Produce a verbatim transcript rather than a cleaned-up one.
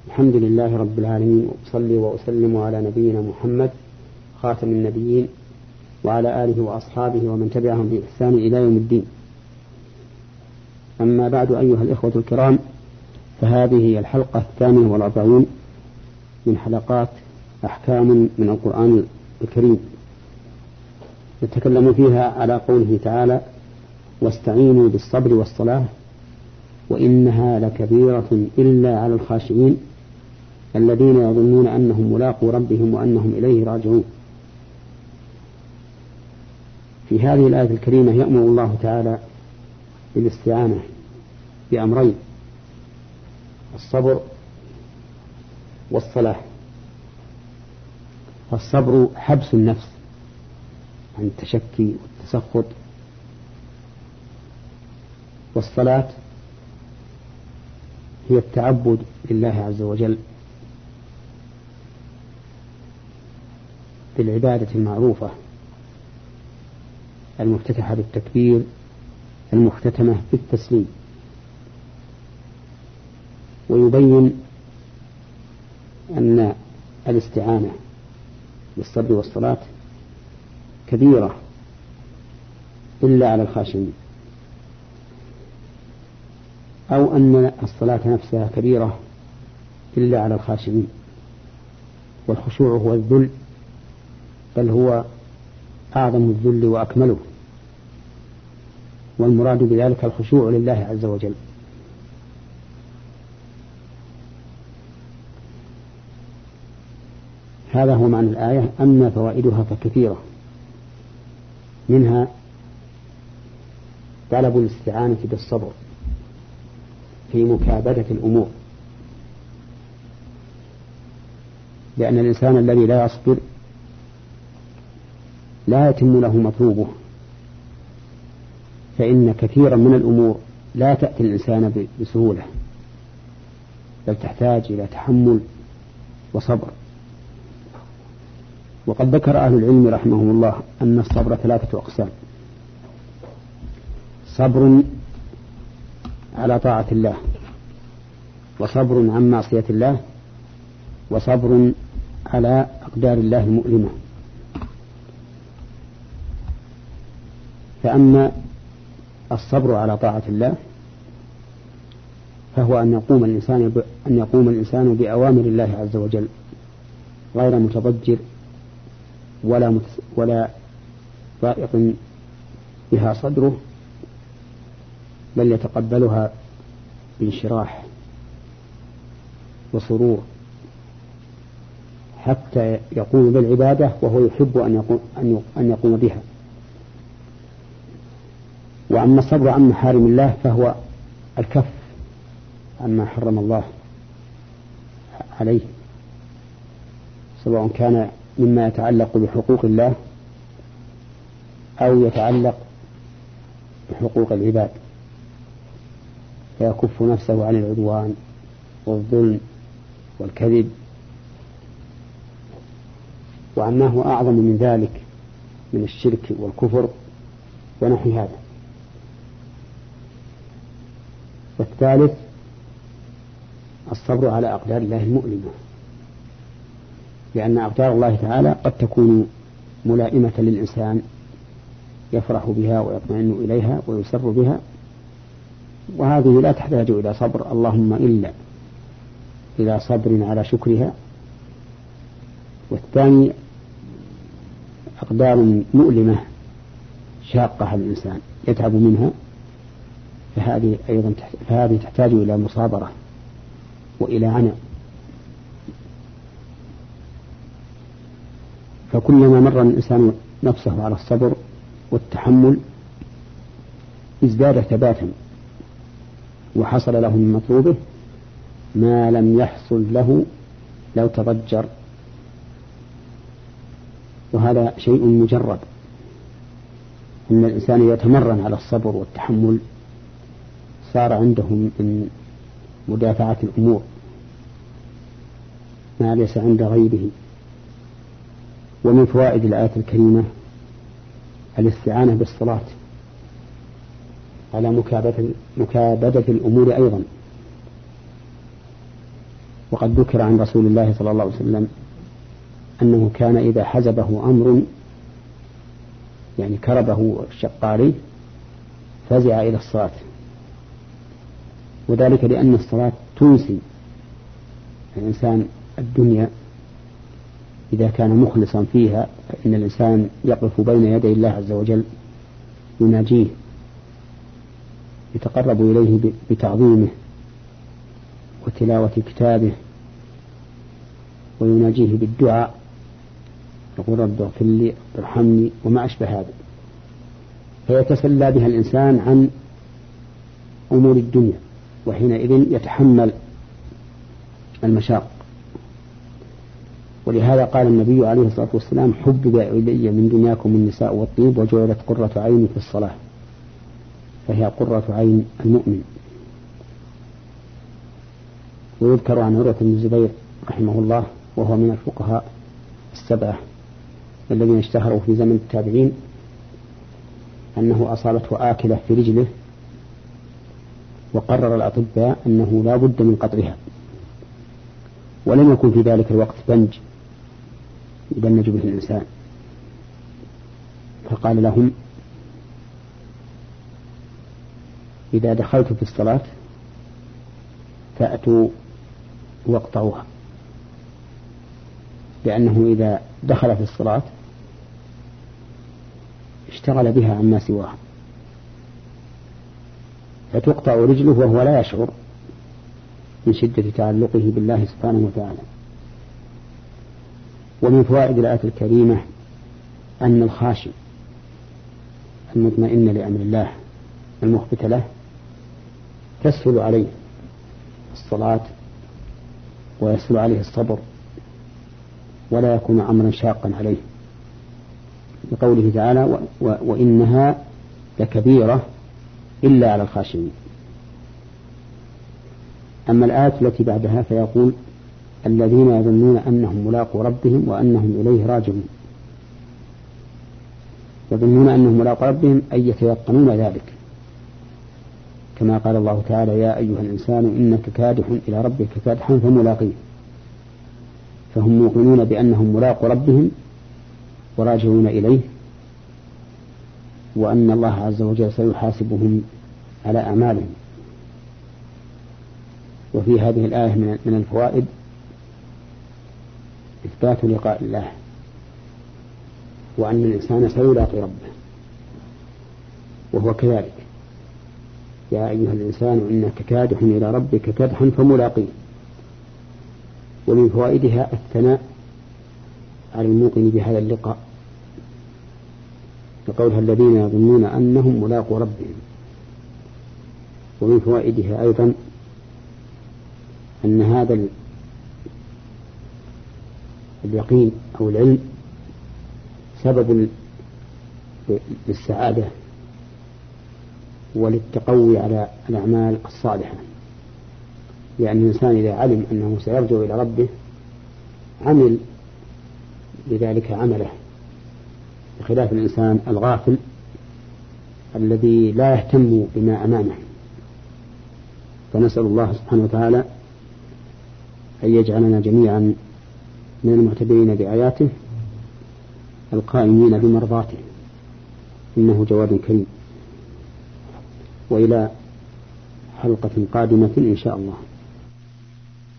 الحمد لله رب العالمين، وأصلي وأسلم على نبينا محمد خاتم النبيين وعلى آله وأصحابه ومن تبعهم بإحسان إلى يوم الدين. أما بعد، أيها الإخوة الكرام، فهذه هي الحلقة الثانية والأربعين من حلقات أحكام من القرآن الكريم، نتكلم فيها على قوله تعالى: واستعينوا بالصبر والصلاة وإنها لكبيرة إلا على الخاشعين الذين يظنون أنهم ملاقو ربهم وأنهم إليه راجعون. في هذه الآية الكريمة يأمر الله تعالى بالاستعانة بأمرين: الصبر والصلاة. فالصبر حبس النفس عن التشكي والتسخط، والصلاة هي التعبد لله عز وجل بالعبادة المعروفة المفتتحة بالتكبير المختتمة بالتسليم. ويبين أن الاستعانة بالصبر والصلاة كبيرة إلا على الخاشعين، أو أن الصلاة نفسها كبيرة إلا على الخاشعين. والخشوع هو الذل، بل هو أعظم الذل وأكمله، والمراد بذلك الخشوع لله عز وجل. هذا هو معنى الآية. أما فوائدها فكثيرة، منها طلب الاستعانة بالصبر في مكابدة الأمور، لأن الإنسان الذي لا يصبر لا يتم له مطلوبه، فإن كثيرا من الأمور لا تأتي الإنسان بسهولة، بل تحتاج إلى تحمل وصبر. وقد ذكر أهل العلم رحمهم الله أن الصبر ثلاثة أقسام: صبر على طاعة الله، وصبر عن معصية الله، وصبر على أقدار الله المؤلمة. فأما الصبر على طاعة الله فهو أن يقوم الإنسان ب... أن يقوم الإنسان بأوامر الله عز وجل غير متضجر ولا مت... ولا ضائق بها صدره، بل يتقبلها بانشراح وسرور، حتى يقوم بالعبادة وهو يحب أن يقوم, أن يقوم بها. وأما الصبر عن محارم الله فهو الكف عما حرم الله عليه، سواء كان مما يتعلق بحقوق الله أو يتعلق بحقوق العباد، فيكف نفسه عن العدوان والظلم والكذب وعما هو أعظم من ذلك من الشرك والكفر ونحو هذا. والثالث الصبر على أقدار الله المؤلمة، لأن أقدار الله تعالى قد تكون ملائمة للإنسان يفرح بها ويطمئن إليها ويسر بها، وهذه لا تحتاج إلى صبر، اللهم إلا إلى صبر على شكرها. والثاني أقدار مؤلمة شاقة الإنسان يتعب منها، فهذه أيضا فهذه تحتاج إلى مصابرة وإلى عناء. فكلما مر الإنسان نفسه على الصبر والتحمل ازداد ثباتا وحصل له من مطلوبه ما لم يحصل له لو تضجر، وهذا شيء مجرد، أن الإنسان يتمرن على الصبر والتحمل صار عندهم من مدافعة الأمور ما ليس عند غيره. ومن فوائد الآية الكريمة الاستعانة بالصلاة على مكابدة, مكابدة الأمور أيضا، وقد ذكر عن رسول الله صلى الله عليه وسلم أنه كان إذا حزبه أمر يعني كربه شق عليه فزع إلى الصلاة، وذلك لأن الصلاة تنسي الإنسان الدنيا إذا كان مخلصا فيها، فإن الإنسان يقف بين يدي الله عز وجل يناجيه يتقرب إليه بتعظيمه وتلاوة كتابه، ويناجيه بالدعاء يقول رب اغفر لي ارحمني وما أشبه هذا، فيتسلى بها الإنسان عن أمور الدنيا، وحينئذ يتحمل المشاق. ولهذا قال النبي عليه الصلاة والسلام حبب إلي من دنياكم النساء والطيب وجعلت قرة عيني في الصلاة، فهي قرة عين المؤمن. ويذكر عن عروة بن الزبير رحمه الله وهو من الفقهاء السبعة الذين اشتهروا في زمن التابعين أنه أصابته آكلة في رجله، وقرر الأطباء أنه لا بد من قطعها، ولم يكن في ذلك الوقت بنج يبنج به الإنسان، فقال لهم إذا دخلت في الصلاة فأتوا واقطعوها، لأنه إذا دخل في الصلاة اشتغل بها عما سواها، فتقطع رجله وهو لا يشعر من شدة تعلقه بالله سبحانه وتعالى. ومن فوائد الآية الكريمة أن الخاشع المطمئن لأمر الله المخبت له تسهل عليه الصلاة ويسهل عليه الصبر ولا يكون أمرا شاقا عليه، لقوله تعالى و... و... وإنها لكبيرة إلا على الخاشعين. أما الآية التي بعدها فيقول الذين يظنون أنهم ملاقو ربهم وأنهم إليه راجعون. يظنون أنهم ملاقو ربهم أي يتيقنون ذلك، كما قال الله تعالى يا أيها الإنسان إنك كادح إلى ربك كادحا فملاقيه، فهم موقنون بأنهم ملاقو ربهم وراجعون إليه، وأن الله عز وجل سيحاسبهم على أعمالهم. وفي هذه الآية من الفوائد إثبات لقاء الله، وأن الإنسان سيلاقي ربه وهو كذلك يا أيها الإنسان إنك كادح إلى ربك كادحا فملاقيه. ومن فوائدها الثناء على الموقن بهذا اللقاء، لقولها الذين يظنون أنهم ملاقو ربهم. ومن فوائدها أيضا أن هذا اليقين أو العلم سبب للسعادة وللتقوي على الأعمال الصالحة، لأن الإنسان إذا علم أنه سيرجع إلى ربه عمل لذلك عمله، بخلاف الإنسان الغافل الذي لا يهتم بما أمامه. فنسأل الله سبحانه وتعالى أن يجعلنا جميعا من المعتبرين بآياته القائمين بمرضاته، إنه جواد كريم. وإلى حلقة قادمة إن شاء الله.